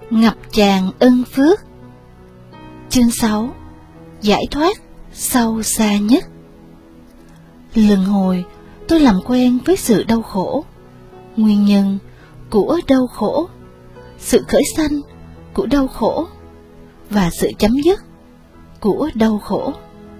Ngập tràn ân phước. Chương 6. Giải thoát sâu xa nhất. Lần hồi tôi làm quen với sự đau khổ, nguyên nhân của đau khổ, sự khởi sanh của đau khổ và sự chấm dứt của đau khổ.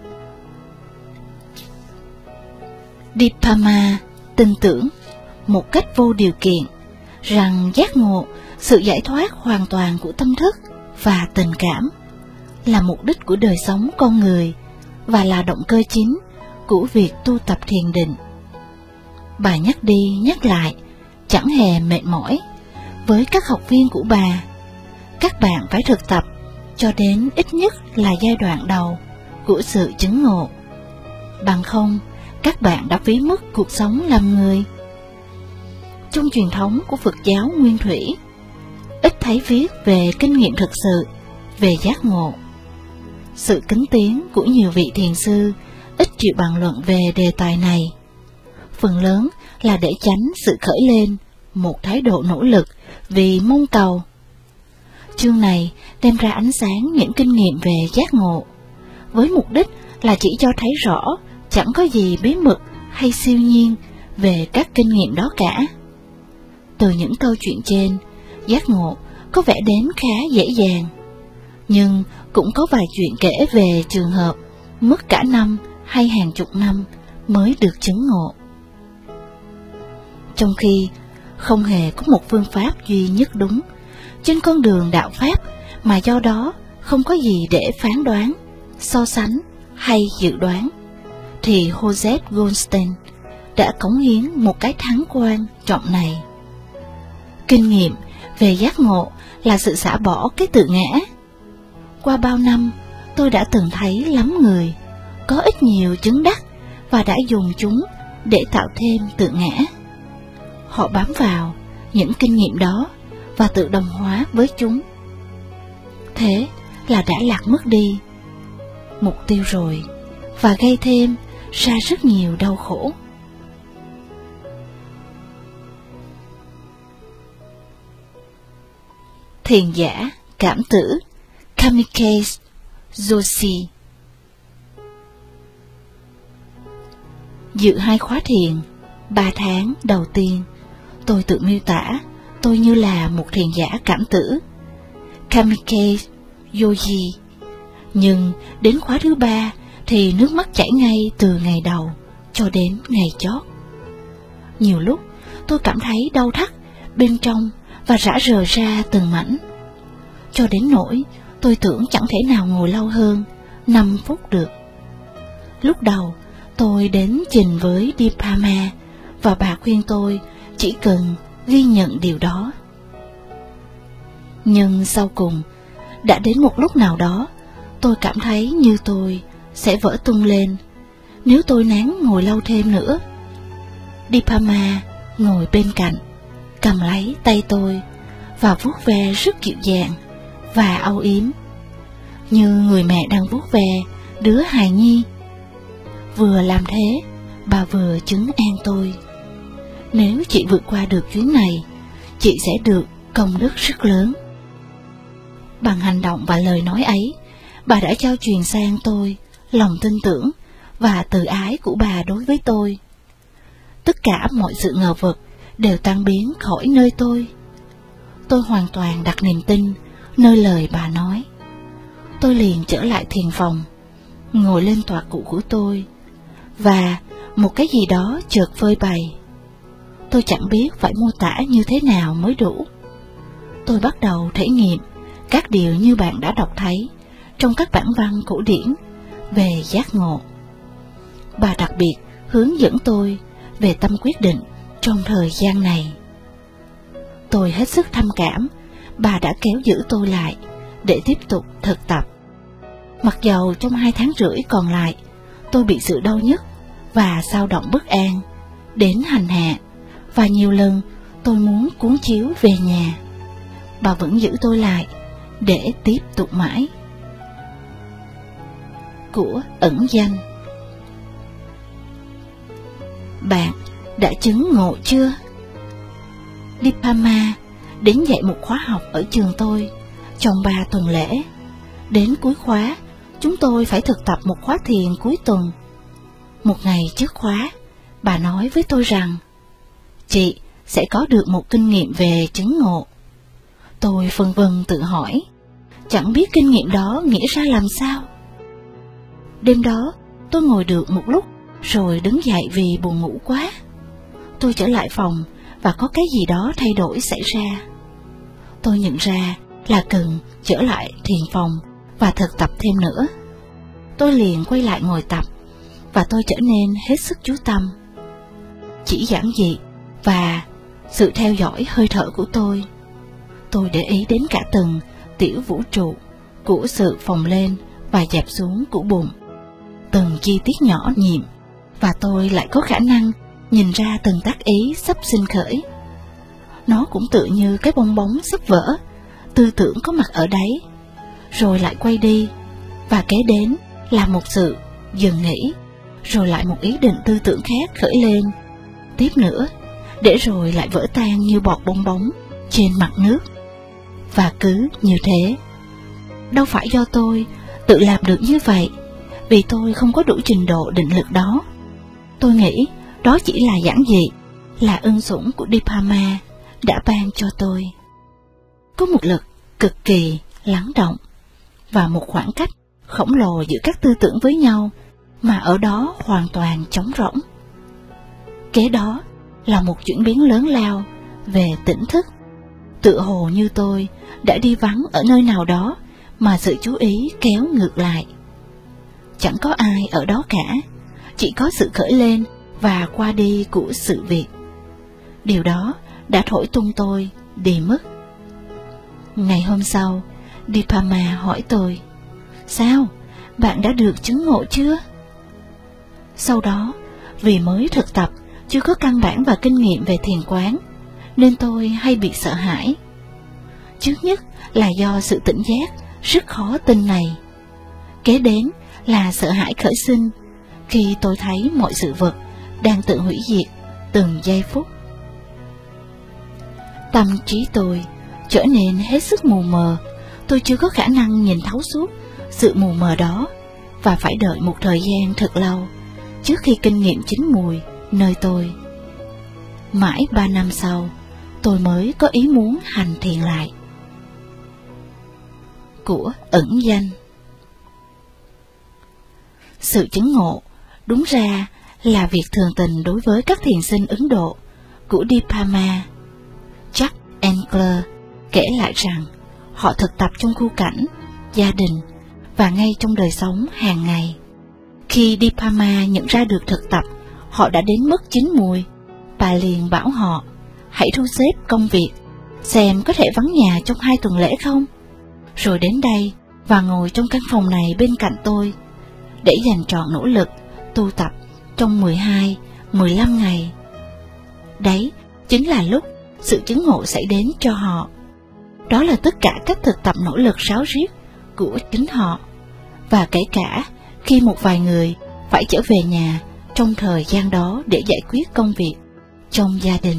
Dipama tin tưởng một cách vô điều kiện rằng giác ngộ, sự giải thoát hoàn toàn của tâm thức và tình cảm là mục đích của đời sống con người và là động cơ chính của việc tu tập thiền định. Bà nhắc đi nhắc lại, chẳng hề mệt mỏi. Với các học viên của bà, các bạn phải thực tập cho đến ít nhất là giai đoạn đầu của sự chứng ngộ. Bằng không, các bạn đã phí mất cuộc sống làm người. Trong truyền thống của Phật giáo Nguyên Thủy, ít thấy viết về kinh nghiệm thực sự về giác ngộ. Sự kính tiếng của nhiều vị thiền sư ít chịu bàn luận về đề tài này. Phần lớn là để tránh sự khởi lên một thái độ nỗ lực vì mong cầu. Chương này đem ra ánh sáng những kinh nghiệm về giác ngộ, với mục đích là chỉ cho thấy rõ chẳng có gì bí mật hay siêu nhiên về các kinh nghiệm đó cả. Từ những câu chuyện trên, giác ngộ có vẻ đến khá dễ dàng, nhưng cũng có vài chuyện kể về trường hợp mất cả năm hay hàng chục năm mới được chứng ngộ. Trong khi không hề có một phương pháp duy nhất đúng trên con đường đạo pháp, mà do đó không có gì để phán đoán, so sánh hay dự đoán, thì Joseph Goldstein đã cống hiến một cái thắng quan trọng này. Kinh nghiệm về giác ngộ là sự xả bỏ cái tự ngã. Qua bao năm, tôi đã từng thấy lắm người có ít nhiều chứng đắc và đã dùng chúng để tạo thêm tự ngã. Họ bám vào những kinh nghiệm đó và tự đồng hóa với chúng. Thế là đã lạc mất đi mục tiêu rồi, và gây thêm ra rất nhiều đau khổ. Thiền giả cảm tử Kamikaze Joshi. Dự 2 khóa thiền 3 tháng đầu tiên, tôi tự miêu tả tôi như là một thiền giả cảm tử Kamikaze Yogi. Nhưng đến khóa thứ 3 thì nước mắt chảy ngay từ ngày đầu cho đến ngày chót. Nhiều lúc tôi cảm thấy đau thắt bên trong và rã rời ra từng mảnh, cho đến nỗi tôi tưởng chẳng thể nào ngồi lâu hơn 5 phút được. Lúc đầu tôi đến trình với Dipama và bà khuyên tôi chỉ cần ghi nhận điều đó. Nhưng sau cùng, đã đến một lúc nào đó, tôi cảm thấy như tôi sẽ vỡ tung lên nếu tôi nán ngồi lâu thêm nữa. Dipama ngồi bên cạnh, cầm lấy tay tôi và vuốt ve rất dịu dàng và âu yếm, như người mẹ đang vuốt ve đứa hài nhi. Vừa làm thế, bà vừa trấn an tôi. Nếu chị vượt qua được chuyến này, chị sẽ được công đức rất lớn. Bằng hành động và lời nói ấy, bà đã trao truyền sang tôi lòng tin tưởng và từ ái của bà đối với tôi. Tất cả mọi sự ngờ vực đều tan biến khỏi nơi tôi. Tôi hoàn toàn đặt niềm tin nơi lời bà nói. Tôi liền trở lại thiền phòng, ngồi lên tọa cụ của tôi, và một cái gì đó chợt phơi bày. Tôi chẳng biết phải mô tả như thế nào mới đủ. Tôi bắt đầu thể nghiệm các điều như bạn đã đọc thấy trong các bản văn cổ điển về giác ngộ. Bà đặc biệt hướng dẫn tôi về tâm quyết định trong thời gian này. Tôi hết sức thâm cảm bà đã kéo giữ tôi lại để tiếp tục thực tập. Mặc dầu trong 2 tháng rưỡi còn lại, tôi bị sự đau nhức và xao động bất an đến hành hạ, và nhiều lần tôi muốn cuốn chiếu về nhà, bà vẫn giữ tôi lại để tiếp tục mãi. Của ẩn danh. Bạn đã chứng ngộ chưa? Dipama đến dạy một khóa học ở trường tôi trong 3 tuần lễ. Đến cuối khóa, chúng tôi phải thực tập một khóa thiền cuối tuần. Một ngày trước khóa, bà nói với tôi rằng chị sẽ có được một kinh nghiệm về chứng ngộ. Tôi phân vân tự hỏi, chẳng biết kinh nghiệm đó nghĩa ra làm sao. Đêm đó, tôi ngồi được một lúc rồi đứng dậy vì buồn ngủ quá. Tôi trở lại phòng và có cái gì đó thay đổi xảy ra. Tôi nhận ra là cần trở lại thiền phòng và thực tập thêm nữa. Tôi liền quay lại ngồi tập và tôi trở nên hết sức chú tâm. Chỉ giản dị và sự theo dõi hơi thở của tôi để ý đến cả từng tiểu vũ trụ của sự phồng lên và dẹp xuống của bụng, từng chi tiết nhỏ nhiệm, và tôi lại có khả năng nhìn ra từng tác ý sắp sinh khởi. Nó cũng tựa như cái bong bóng sắp vỡ, tư tưởng có mặt ở đấy, rồi lại quay đi, và kế đến là một sự dừng nghỉ, rồi lại một ý định tư tưởng khác khởi lên, tiếp nữa, để rồi lại vỡ tan như bọt bong bóng trên mặt nước. Và cứ như thế. Đâu phải do tôi tự làm được như vậy, vì tôi không có đủ trình độ định lực đó. Tôi nghĩ đó chỉ là giản dị, là ân sủng của Dipama đã ban cho tôi. Có một lực cực kỳ lắng động và một khoảng cách khổng lồ giữa các tư tưởng với nhau mà ở đó hoàn toàn trống rỗng. Kế đó là một chuyển biến lớn lao về tỉnh thức, tựa hồ như tôi đã đi vắng ở nơi nào đó mà sự chú ý kéo ngược lại. Chẳng có ai ở đó cả, chỉ có sự khởi lên và qua đi của sự việc. Điều đó đã thổi tung tôi đi mất. Ngày hôm sau, Dipama hỏi tôi, sao, bạn đã được chứng ngộ chưa? Sau đó, vì mới thực tập, chưa có căn bản và kinh nghiệm về thiền quán, nên tôi hay bị sợ hãi. Trước nhất là do sự tỉnh giác rất khó tin này. Kế đến là sợ hãi khởi sinh khi tôi thấy mọi sự vật đang tự hủy diệt từng giây phút. Tâm trí tôi trở nên hết sức mù mờ. Tôi chưa có khả năng nhìn thấu suốt sự mù mờ đó, và phải đợi một thời gian thật lâu trước khi kinh nghiệm chín mùi nơi tôi. Mãi 3 năm sau, tôi mới có ý muốn hành thiền lại. Của ẩn danh. Sự chứng ngộ đúng ra là việc thường tình đối với các thiền sinh Ấn Độ của Dipama. Jack Engler kể lại rằng họ thực tập trong khu cảnh, gia đình và ngay trong đời sống hàng ngày. Khi Dipama nhận ra được thực tập họ đã đến mức chín mùi, bà liền bảo họ hãy thu xếp công việc, xem có thể vắng nhà trong 2 tuần lễ không, rồi đến đây và ngồi trong căn phòng này bên cạnh tôi để dành trọn nỗ lực tu tập trong 12-15 ngày. Đấy chính là lúc sự chứng ngộ xảy đến cho họ. Đó là tất cả các thực tập nỗ lực ráo riết của chính họ, và kể cả khi một vài người phải trở về nhà trong thời gian đó để giải quyết công việc trong gia đình.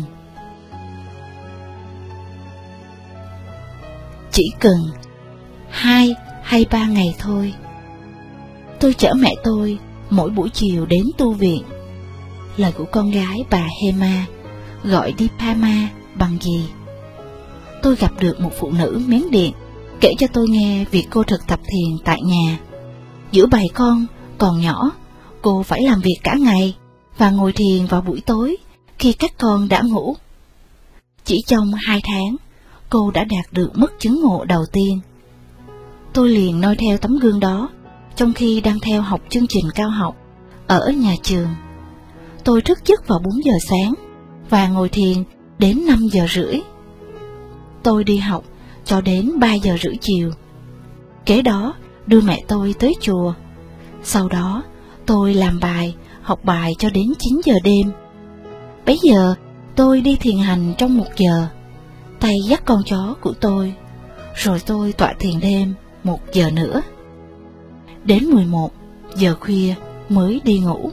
Chỉ cần 2 hay 3 ngày thôi. Tôi chở mẹ tôi mỗi buổi chiều đến tu viện. Lời của con gái bà Hema gọi Dipama bằng gì? Tôi gặp được một phụ nữ Miến Điện kể cho tôi nghe việc cô thực tập thiền tại nhà. Giữa bầy con còn nhỏ, cô phải làm việc cả ngày và ngồi thiền vào buổi tối khi các con đã ngủ. Chỉ trong 2 tháng, cô đã đạt được mức chứng ngộ đầu tiên. Tôi liền noi theo tấm gương đó trong khi đang theo học chương trình cao học ở nhà trường. Tôi thức giấc vào 4 giờ sáng và ngồi thiền đến 5 giờ rưỡi. Tôi đi học cho đến 3 giờ rưỡi chiều. Kế đó đưa mẹ tôi tới chùa. Sau đó tôi làm bài, học bài cho đến 9 giờ đêm. Bấy giờ tôi đi thiền hành trong 1 giờ, tay dắt con chó của tôi, rồi tôi tọa thiền đêm 1 giờ nữa. Đến 11 giờ khuya mới đi ngủ.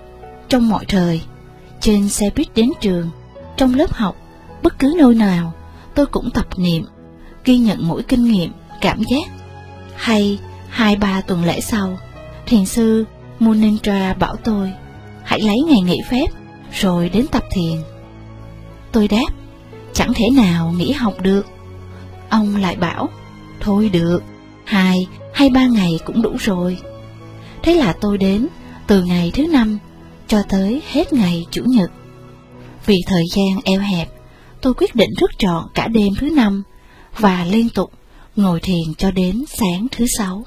Trong mọi thời, trên xe buýt đến trường, trong lớp học, bất cứ nơi nào, tôi cũng tập niệm, ghi nhận mỗi kinh nghiệm, cảm giác. Hay 2-3 tuần lễ sau, thiền sư Munindra bảo tôi hãy lấy ngày nghỉ phép rồi đến tập thiền. Tôi đáp, chẳng thể nào nghỉ học được. Ông lại bảo, thôi được, 2 hay 3 ngày cũng đủ rồi. Thế là tôi đến từ ngày thứ 5 cho tới hết ngày Chủ nhật. Vì thời gian eo hẹp, tôi quyết định thức trọn cả đêm thứ 5 và liên tục ngồi thiền cho đến sáng thứ 6.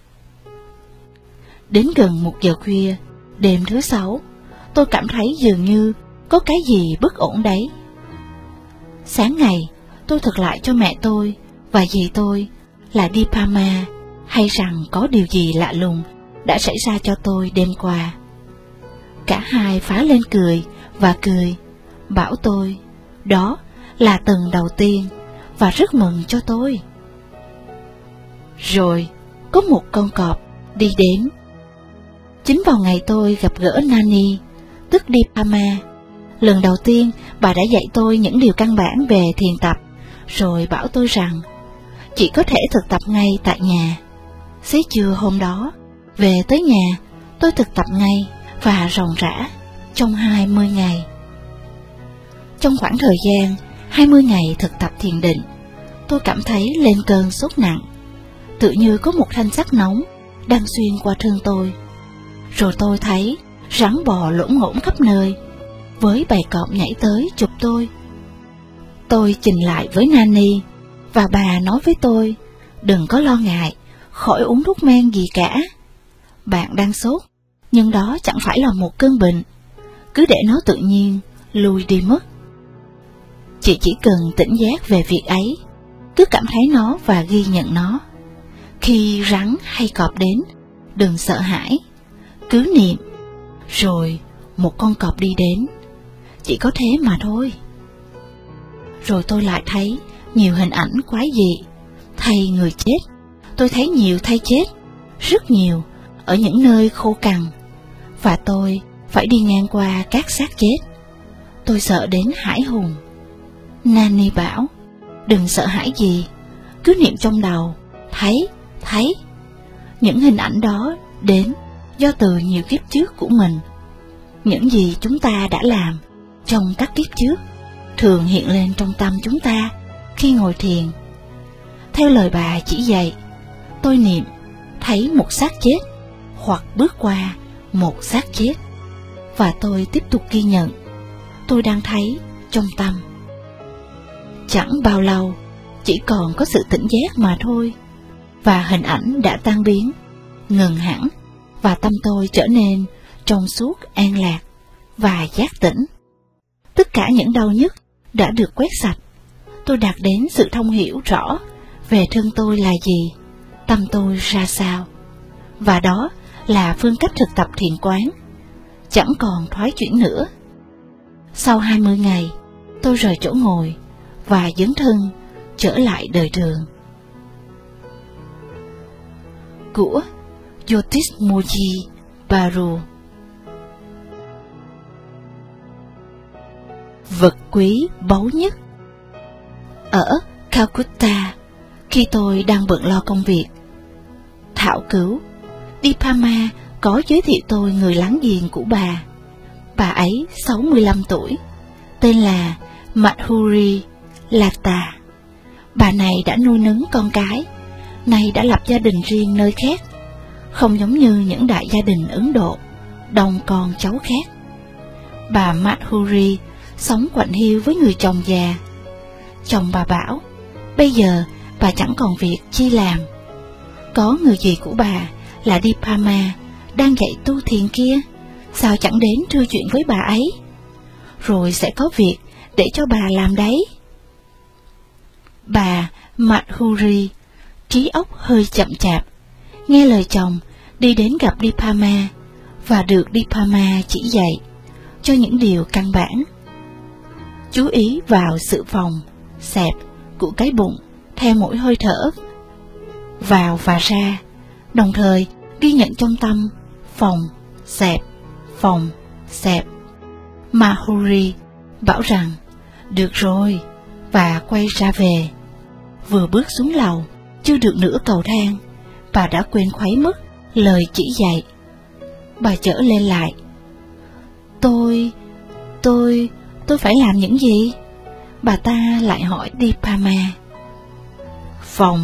Đến gần 1 giờ khuya, đêm thứ 6, tôi cảm thấy dường như có cái gì bất ổn đấy. Sáng ngày, tôi thuật lại cho mẹ tôi và dì tôi là Dipama hay rằng có điều gì lạ lùng đã xảy ra cho tôi đêm qua. Cả hai phá lên cười và cười, bảo tôi đó là tầng đầu tiên và rất mừng cho tôi. Rồi có một con cọp đi đến. Chính vào ngày tôi gặp gỡ Nani, tức Dipama, lần đầu tiên bà đã dạy tôi những điều căn bản về thiền tập, rồi bảo tôi rằng chỉ có thể thực tập ngay tại nhà. Xế trưa hôm đó, về tới nhà, tôi thực tập ngay và ròng rã trong 20 ngày. Trong khoảng thời gian 20 ngày thực tập thiền định, tôi cảm thấy lên cơn sốt nặng, tự như có một thanh sắt nóng đang xuyên qua thân tôi. Rồi tôi thấy rắn bò lổn ngổn khắp nơi, với bầy cọp nhảy tới chụp tôi. Tôi trình lại với Nani, và bà nói với tôi, đừng có lo ngại, khỏi uống thuốc men gì cả. Bạn đang sốt, nhưng đó chẳng phải là một cơn bệnh, cứ để nó tự nhiên lui đi mất. Chị chỉ cần tỉnh giác về việc ấy, cứ cảm thấy nó và ghi nhận nó. Khi rắn hay cọp đến, đừng sợ hãi, cứ niệm, rồi một con cọp đi đến, chỉ có thế mà thôi. Rồi tôi lại thấy nhiều hình ảnh quái dị, thây người chết. Tôi thấy nhiều thây chết, rất nhiều, ở những nơi khô cằn, và tôi phải đi ngang qua các xác chết. Tôi sợ đến hãi hùng. Nani bảo, đừng sợ hãi gì, cứ niệm trong đầu, thấy. Những hình ảnh đó đến do từ nhiều kiếp trước của mình. Những gì chúng ta đã làm trong các kiếp trước thường hiện lên trong tâm chúng ta khi ngồi thiền. Theo lời bà chỉ dạy, tôi niệm thấy một xác chết hoặc bước qua một xác chết, và tôi tiếp tục ghi nhận tôi đang thấy trong tâm. Chẳng bao lâu, chỉ còn có sự tỉnh giác mà thôi, và hình ảnh đã tan biến, ngừng hẳn, và tâm tôi trở nên trong suốt, an lạc và giác tỉnh. Tất cả những đau nhức đã được quét sạch. Tôi đạt đến sự thông hiểu rõ về thân tôi là gì, tâm tôi ra sao. Và đó là phương cách thực tập thiền quán, chẳng còn thoái chuyển nữa. Sau 20 ngày, tôi rời chỗ ngồi và dấn thân trở lại đời thường. Của Jyotismoji Baru. Vật quý báu nhất. Ở Calcutta, khi tôi đang bận lo công việc, thảo cứu, Dipama có giới thiệu tôi người láng giềng của bà. Bà ấy 65 tuổi, tên là Madhuri Lata. Bà này đã nuôi nấng con cái, nay đã lập gia đình riêng nơi khác, không giống như những đại gia đình Ấn Độ, đông con cháu khác. Bà Madhuri sống quạnh hiu với người chồng già. Chồng bà bảo, bây giờ bà chẳng còn việc chi làm. Có người dì của bà là Dipama đang dạy tu thiền kia, sao chẳng đến trò chuyện với bà ấy, rồi sẽ có việc để cho bà làm đấy. Bà Madhuri trí óc hơi chậm chạp, nghe lời chồng đi đến gặp Dipama và được Dipama chỉ dạy cho những điều căn bản. Chú ý vào sự phồng, xẹp của cái bụng theo mỗi hơi thở vào và ra, đồng thời ghi nhận trong tâm phồng, xẹp. Mahuri bảo rằng, được rồi, và quay ra về. Vừa bước xuống lầu, chưa được nửa cầu thang, bà đã quên khuấy mất lời chỉ dạy. Bà chở lên lại. Tôi phải làm những gì? Bà ta lại hỏi Dipama. Phòng,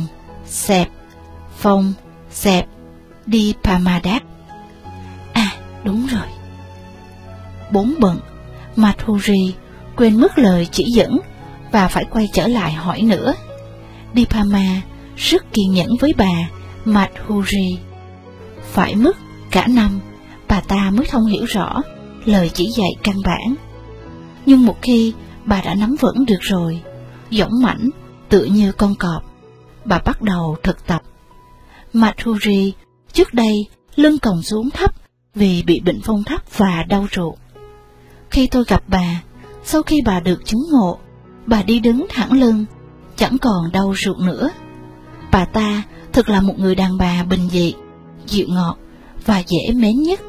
xẹp, Dipama đáp. À, đúng rồi. Bốn bận, Madhuri quên mất lời chỉ dẫn và phải quay trở lại hỏi nữa. Dipama rất kiên nhẫn với bà Madhuri. Phải mất cả năm, bà ta mới thông hiểu rõ lời chỉ dạy căn bản. Nhưng một khi bà đã nắm vững được rồi, dõng mãnh tựa như con cọp, bà bắt đầu thực tập. Madhuri trước đây lưng còng xuống thấp vì bị bệnh phong thấp và đau ruột. Khi tôi gặp bà, sau khi bà được chứng ngộ, bà đi đứng thẳng lưng, chẳng còn đau ruột nữa. Bà ta thực là một người đàn bà bình dị, dịu ngọt và dễ mến nhất.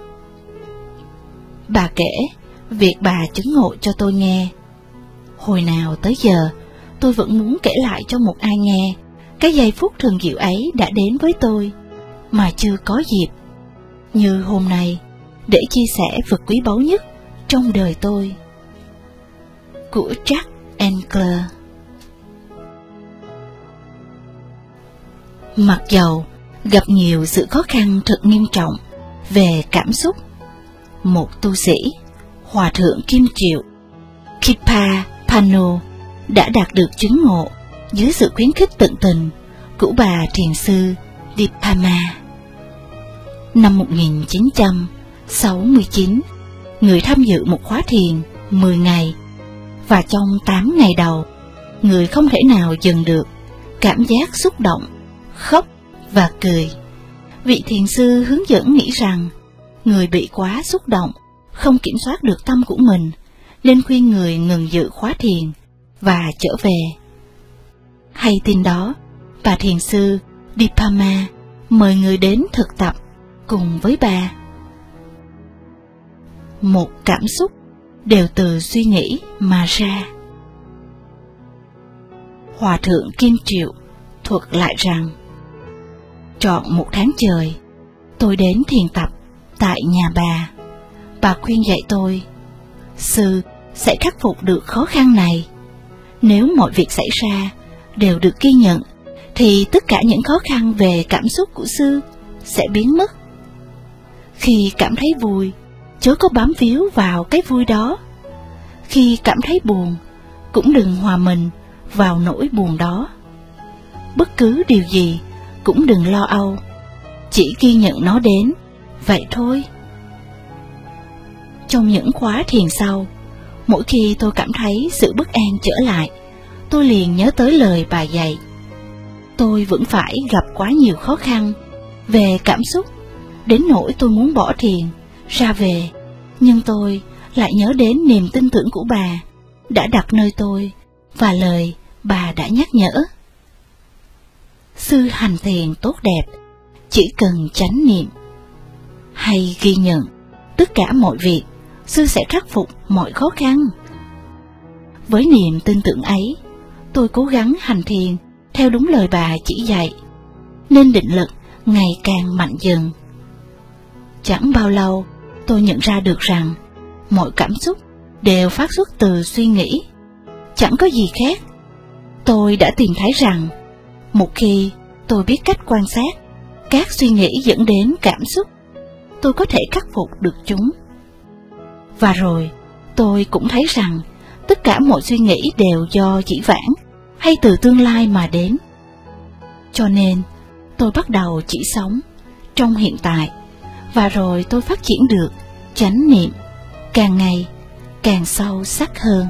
Bà kể việc bà chứng ngộ cho tôi nghe. Hồi nào tới giờ, tôi vẫn muốn kể lại cho một ai nghe cái giây phút thường diệu ấy đã đến với tôi, mà chưa có dịp, như hôm nay, để chia sẻ vật quý báu nhất trong đời tôi. Của Jack and Claire. Mặc dầu gặp nhiều sự khó khăn thật nghiêm trọng về cảm xúc, một tu sĩ, Hòa thượng Kim Triệu, Khipa Pano, đã đạt được chứng ngộ dưới sự khuyến khích tận tình của bà thiền sư Dipama. Năm 1969, người tham dự một khóa thiền 10 ngày, và trong 8 ngày đầu, người không thể nào dừng được cảm giác xúc động, khóc và cười. Vị thiền sư hướng dẫn nghĩ rằng người bị quá xúc động, không kiểm soát được tâm của mình, nên khuyên người ngừng dự khóa thiền và trở về. Hay tin đó, bà thiền sư Dipama mời người đến thực tập cùng với bà. Một cảm xúc đều từ suy nghĩ mà ra. Hòa thượng Kim Triệu thuật lại rằng, trọn một tháng trời, tôi đến thiền tập tại nhà bà. Bà khuyên dạy tôi, sư sẽ khắc phục được khó khăn này. Nếu mọi việc xảy ra đều được ghi nhận, thì tất cả những khó khăn về cảm xúc của sư sẽ biến mất. Khi cảm thấy vui, chớ có bám víu vào cái vui đó. Khi cảm thấy buồn, cũng đừng hòa mình vào nỗi buồn đó. Bất cứ điều gì cũng đừng lo âu, chỉ ghi nhận nó đến, vậy thôi. Trong những khóa thiền sau, mỗi khi tôi cảm thấy sự bất an trở lại, tôi liền nhớ tới lời bà dạy. Tôi vẫn phải gặp quá nhiều khó khăn về cảm xúc, đến nỗi tôi muốn bỏ thiền, ra về, nhưng tôi lại nhớ đến niềm tin tưởng của bà đã đặt nơi tôi và lời bà đã nhắc nhở. Sư hành thiền tốt đẹp, chỉ cần chánh niệm hay ghi nhận tất cả mọi việc, sư sẽ khắc phục mọi khó khăn. Với niềm tin tưởng ấy, tôi cố gắng hành thiền theo đúng lời bà chỉ dạy, nên định lực ngày càng mạnh dần. Chẳng bao lâu, tôi nhận ra được rằng mọi cảm xúc đều phát xuất từ suy nghĩ, chẳng có gì khác. Tôi đã tìm thấy rằng, một khi tôi biết cách quan sát các suy nghĩ dẫn đến cảm xúc, tôi có thể khắc phục được chúng. Và rồi, tôi cũng thấy rằng tất cả mọi suy nghĩ đều do dĩ vãng hay từ tương lai mà đến. Cho nên, tôi bắt đầu chỉ sống trong hiện tại, và rồi tôi phát triển được chánh niệm càng ngày càng sâu sắc hơn.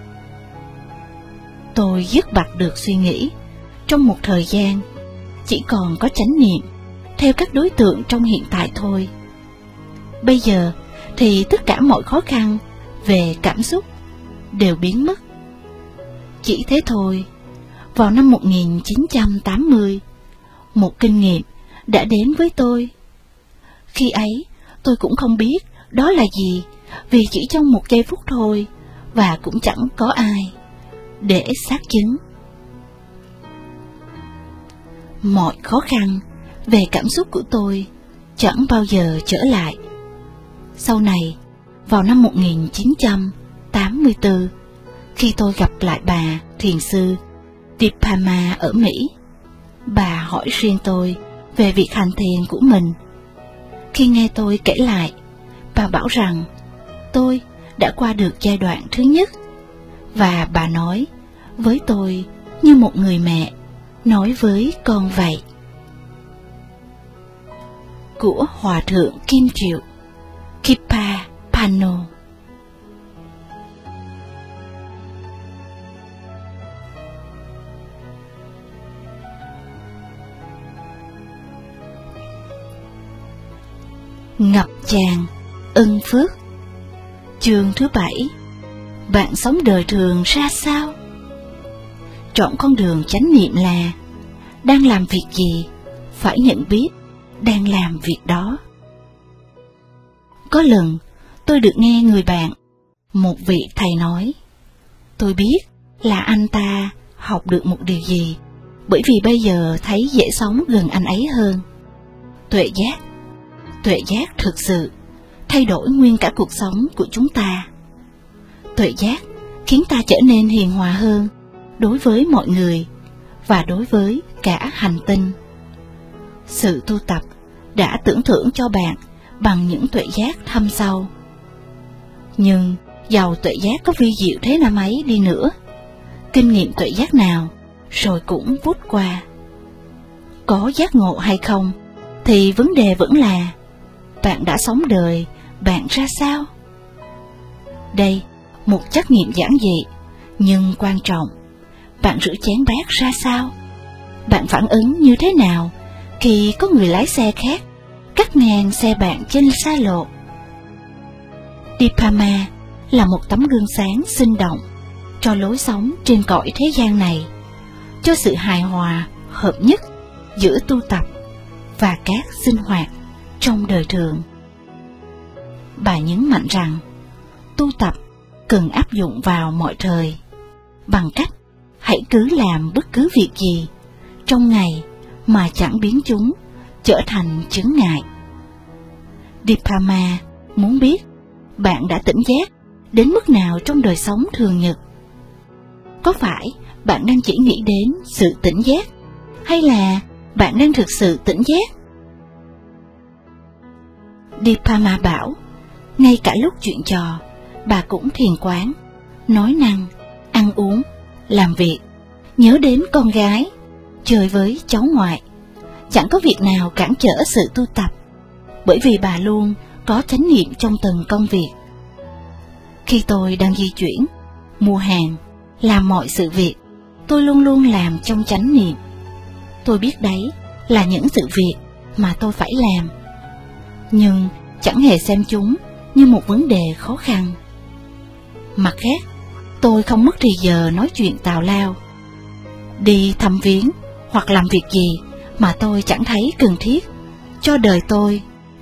Tôi dứt bặt được suy nghĩ trong một thời gian, chỉ còn có chánh niệm theo các đối tượng trong hiện tại thôi. Bây giờ thì tất cả mọi khó khăn về cảm xúc đều biến mất. Chỉ thế thôi, vào năm 1980, một kinh nghiệm đã đến với tôi. Khi ấy, tôi cũng không biết đó là gì, vì chỉ trong một giây phút thôi, và cũng chẳng có ai để xác chứng. Mọi khó khăn về cảm xúc của tôi chẳng bao giờ trở lại. Sau này, vào năm 1984, khi tôi gặp lại bà thiền sư Dipama ở Mỹ, bà hỏi riêng tôi về việc hành thiền của mình. Khi nghe tôi kể lại, bà bảo rằng tôi đã qua được giai đoạn thứ nhất, và bà nói với tôi như một người mẹ nói với con vậy. Của Hòa thượng Kim Triệu, Kipa Pano. Ngập tràn ân phước. Chương thứ 7. Bạn sống đời thường ra sao? Chọn con đường chánh niệm là đang làm việc gì, phải nhận biết đang làm việc đó. Có lần tôi được nghe người bạn, một vị thầy nói, tôi biết là anh ta học được một điều gì, bởi vì bây giờ thấy dễ sống gần anh ấy hơn. Tuệ giác thực sự thay đổi nguyên cả cuộc sống của chúng ta. Tuệ giác khiến ta trở nên hiền hòa hơn đối với mọi người và đối với cả hành tinh. Sự tu tập đã tưởng thưởng cho bạn bằng những tuệ giác thâm sâu. Nhưng dầu tuệ giác có vi diệu thế nào ấy đi nữa, kinh nghiệm tuệ giác nào rồi cũng vút qua. Có giác ngộ hay không thì vấn đề vẫn là bạn đã sống đời bạn ra sao? Đây, một trắc nghiệm giản dị nhưng quan trọng. Bạn rửa chén bát ra sao? Bạn phản ứng như thế nào khi có người lái xe khác cắt ngang xe bạn trên xa lộ? Dipama là một tấm gương sáng sinh động cho lối sống trên cõi thế gian này, cho sự hài hòa hợp nhất giữa tu tập và các sinh hoạt trong đời thường. Bà nhấn mạnh rằng tu tập cần áp dụng vào mọi thời, bằng cách hãy cứ làm bất cứ việc gì trong ngày mà chẳng biến chúng trở thành chướng ngại. Dipama muốn biết bạn đã tỉnh giác đến mức nào trong đời sống thường nhật. Có phải bạn đang chỉ nghĩ đến sự tỉnh giác, hay là bạn đang thực sự tỉnh giác? Dipama bảo, ngay cả lúc chuyện trò, bà cũng thiền quán, nói năng, ăn uống, làm việc, nhớ đến con gái, chơi với cháu ngoại. Chẳng có việc nào cản trở sự tu tập, bởi vì bà luôn có chánh niệm trong từng công việc. Khi tôi đang di chuyển, mua hàng, làm mọi sự việc, tôi luôn luôn làm trong chánh niệm. Tôi biết đấy là những sự việc mà tôi phải làm, nhưng chẳng hề xem chúng như một vấn đề khó khăn. Mặt khác, tôi không mất thì giờ nói chuyện tào lao, đi thăm viếng hoặc làm việc gì mà tôi chẳng thấy cần thiết cho đời tôi.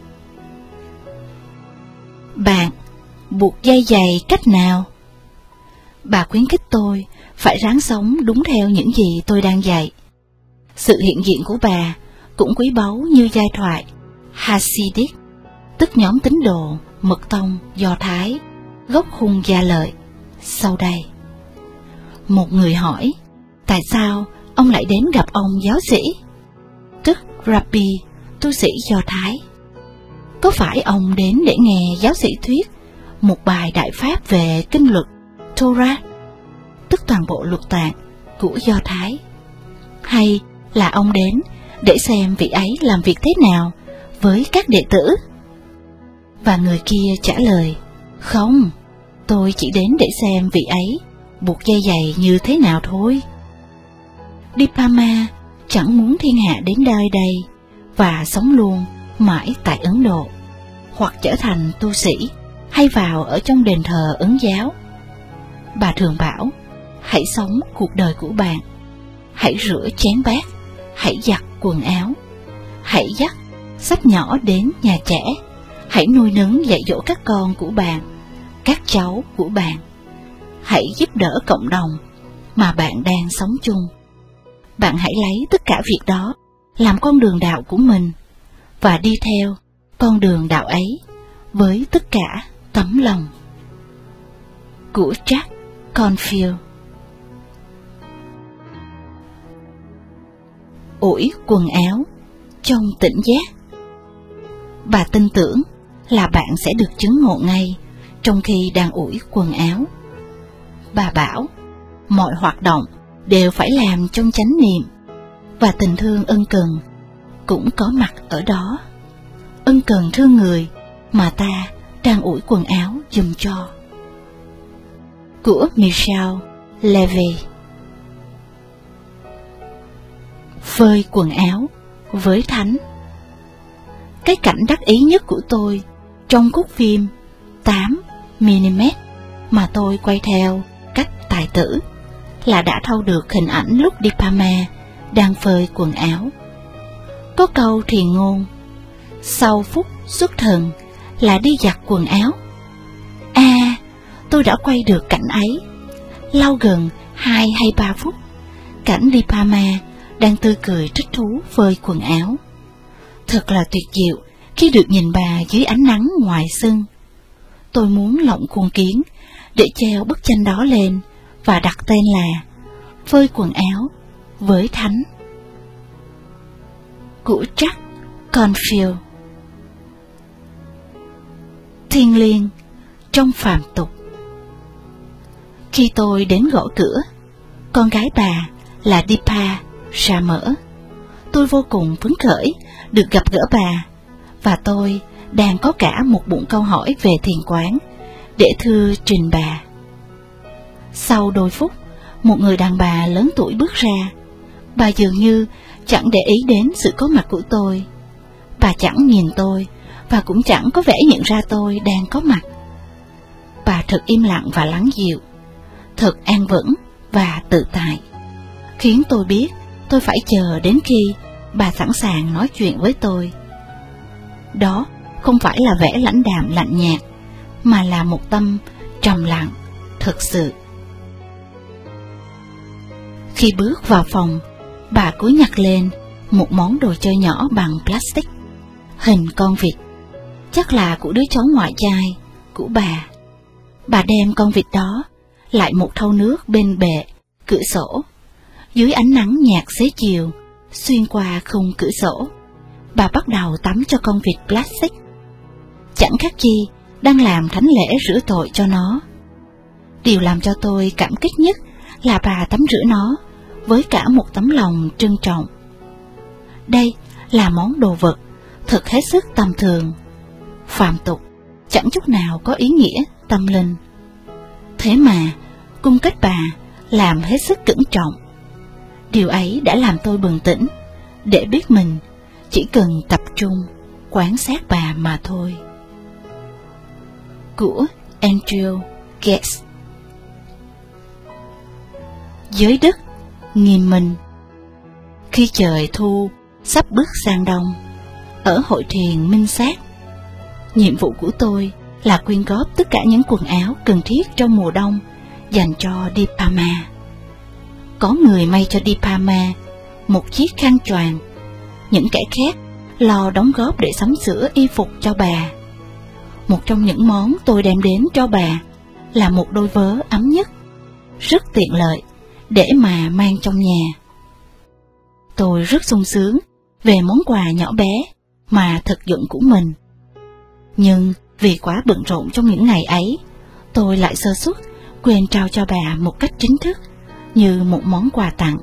Bạn buộc dây giày cách nào? Bà khuyến khích tôi phải ráng sống đúng theo những gì tôi đang dạy. Sự hiện diện của bà cũng quý báu như giai thoại Hasidic, tức nhóm tín đồ mật tông Do Thái, gốc Hung Gia Lợi. Sau đây, một người hỏi, tại sao ông lại đến gặp ông giáo sĩ, tức Rabbi, tu sĩ Do Thái? Có phải ông đến để nghe giáo sĩ thuyết một bài đại pháp về kinh luật Torah, tức toàn bộ luật tạng của Do Thái, hay là ông đến để xem vị ấy làm việc thế nào với các đệ tử? Và người kia trả lời, không, tôi chỉ đến để xem vị ấy buộc dây giày như thế nào thôi. Dipama chẳng muốn thiên hạ đến nơi đây và sống luôn mãi tại Ấn Độ, hoặc trở thành tu sĩ hay vào ở trong đền thờ Ấn giáo. Bà thường bảo, hãy sống cuộc đời của bạn, hãy rửa chén bát, hãy giặt quần áo, hãy dắt sách nhỏ đến nhà trẻ, hãy nuôi nấng dạy dỗ các con của bạn, các cháu của bạn, hãy giúp đỡ cộng đồng mà bạn đang sống chung. Bạn hãy lấy tất cả việc đó làm con đường đạo của mình và đi theo con đường đạo ấy với tất cả tấm lòng. Của Jack Canfield. Ủi quần áo trong tỉnh giác. Bà tin tưởng là bạn sẽ được chứng ngộ ngay trong khi đang ủi quần áo. Bà bảo mọi hoạt động đều phải làm trong chánh niệm, và tình thương ân cần cũng có mặt ở đó. Ân cần thương người mà ta đang ủi quần áo giùm cho. Của Michelle Levy. Phơi quần áo với Thánh. Cái cảnh đắc ý nhất của tôi trong khúc phim 8mm mà tôi quay theo cách tài tử là đã thâu được hình ảnh lúc Di Palma đang phơi quần áo. Có câu thiền ngôn, sau phút xuất thần là đi giặt quần áo. Tôi đã quay được cảnh ấy. Lâu gần 2 hay 3 phút, cảnh Di Palma đang tươi cười thích thú phơi quần áo. Thật là tuyệt diệu khi được nhìn bà dưới ánh nắng ngoài sân. Tôi muốn lộng khuôn kiến để treo bức tranh đó lên và đặt tên là Phơi quần áo với Thánh. Của Jack Canfield. Thiêng liêng trong phàm tục. Khi tôi đến gõ cửa, con gái bà là Dipa ra mở. Tôi vô cùng phấn khởi được gặp gỡ bà, và tôi đang có cả một bụng câu hỏi về thiền quán để thưa trình bà. Sau đôi phút, một người đàn bà lớn tuổi bước ra. Bà dường như chẳng để ý đến sự có mặt của tôi. Bà chẳng nhìn tôi và cũng chẳng có vẻ nhận ra tôi đang có mặt. Bà thật im lặng và lắng dịu, thật an vững và tự tại, khiến tôi biết tôi phải chờ đến khi bà sẵn sàng nói chuyện với tôi. Đó không phải là vẻ lãnh đạm lạnh nhạt, mà là một tâm trầm lặng thực sự. Khi bước vào phòng, bà cúi nhặt lên một món đồ chơi nhỏ bằng plastic, hình con vịt, chắc là của đứa cháu ngoại trai của bà. Bà đem con vịt đó lại một thau nước bên bệ cửa sổ. Dưới ánh nắng nhạt xế chiều xuyên qua khung cửa sổ, bà bắt đầu tắm cho con vịt plastic. Chẳng khác chi đang làm thánh lễ rửa tội cho nó. Điều làm cho tôi cảm kích nhất là bà tắm rửa nó với cả một tấm lòng trân trọng. Đây là món đồ vật thật hết sức tầm thường, phàm tục, chẳng chút nào có ý nghĩa tâm linh. Thế mà cung cách bà làm hết sức cẩn trọng. Điều ấy đã làm tôi bừng tỉnh để biết mình chỉ cần tập trung quan sát bà mà thôi. Của Andrew Gates. Giới đất nghiêm minh. Khi trời thu sắp bước sang đông, ở hội thiền minh sát, nhiệm vụ của tôi là quyên góp tất cả những quần áo cần thiết trong mùa đông dành cho Di Palma. Có người may cho Di Palma một chiếc khăn choàng, những kẻ khác lo đóng góp để sắm sửa y phục cho bà. Một trong những món tôi đem đến cho bà là một đôi vớ ấm nhất, rất tiện lợi để mà mang trong nhà. Tôi rất sung sướng về món quà nhỏ bé mà thực dụng của mình. Nhưng vì quá bận rộn trong những ngày ấy, tôi lại sơ suất quên trao cho bà một cách chính thức như một món quà tặng.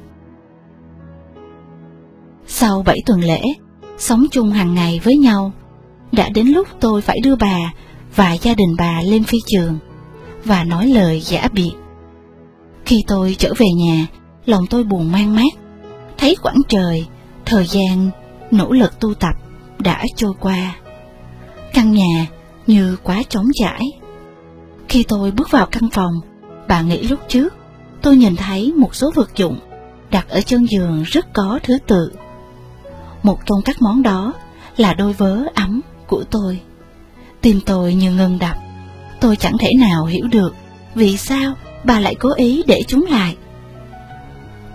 Sau 7 tuần lễ, sống chung hàng ngày với nhau, đã đến lúc tôi phải đưa bà và gia đình bà lên phi trường và nói lời giã biệt. Khi tôi trở về nhà, lòng tôi buồn man mác, thấy quãng trời, thời gian, nỗ lực tu tập đã trôi qua. Căn nhà như quá trống trải. Khi tôi bước vào căn phòng, bà nghĩ lúc trước tôi nhìn thấy một số vật dụng đặt ở chân giường rất có thứ tự. Một trong các món đó là đôi vớ ấm của tôi. Tim tôi như ngừng đập. Tôi chẳng thể nào hiểu được vì sao bà lại cố ý để chúng lại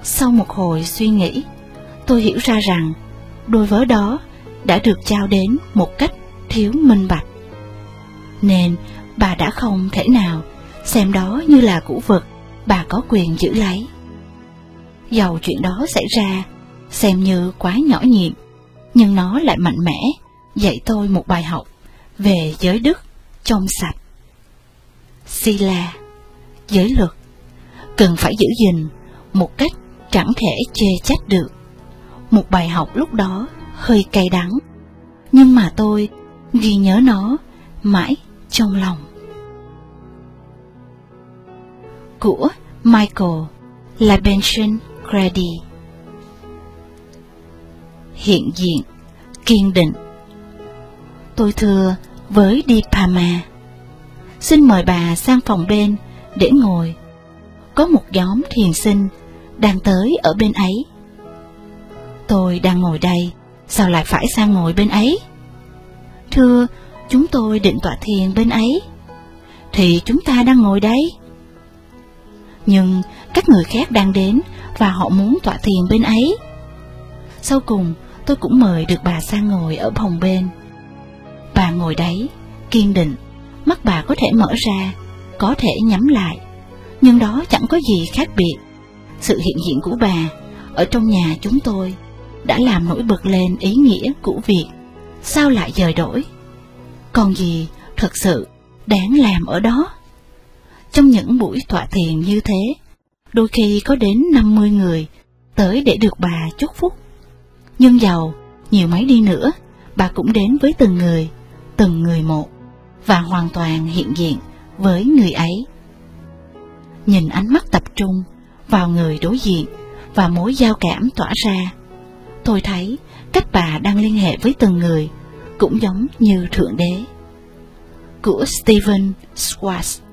Sau một hồi suy nghĩ, tôi hiểu ra rằng đôi vớ đó đã được trao đến một cách thiếu minh bạch, nên bà đã không thể nào xem đó như là của vật bà có quyền giữ lấy. Dầu chuyện đó xảy ra xem như quá nhỏ nhiệm, nhưng nó lại mạnh mẽ dạy tôi một bài học về giới đức trong sạch. Sila, giới luật, cần phải giữ gìn một cách chẳng thể chê trách được. Một bài học lúc đó hơi cay đắng, nhưng mà tôi ghi nhớ nó mãi trong lòng. Của Michael Labenson Grady. Hiện diện, kiên định. Tôi thưa với Dipama: xin mời bà sang phòng bên để ngồi. Có một nhóm thiền sinh đang tới ở bên ấy. Tôi đang ngồi đây, sao lại phải sang ngồi bên ấy? Thưa, chúng tôi định tọa thiền bên ấy. Thì chúng ta đang ngồi đây. Nhưng các người khác đang đến và họ muốn tọa thiền bên ấy. Sau cùng, tôi cũng mời được bà sang ngồi ở phòng bên. Bà ngồi đấy, kiên định, mắt bà có thể mở ra, có thể nhắm lại, nhưng đó chẳng có gì khác biệt. Sự hiện diện của bà ở trong nhà chúng tôi đã làm nổi bật lên ý nghĩa của việc sao lại dời đổi. Còn gì thật sự đáng làm ở đó? Trong những buổi tọa thiền như thế, đôi khi có đến 50 người tới để được bà chúc phúc. Nhưng dầu nhiều mấy đi nữa, bà cũng đến với từng người một, và hoàn toàn hiện diện với người ấy. Nhìn ánh mắt tập trung vào người đối diện và mối giao cảm tỏa ra, tôi thấy cách bà đang liên hệ với từng người cũng giống như Thượng Đế. Của Stephen Schwartz.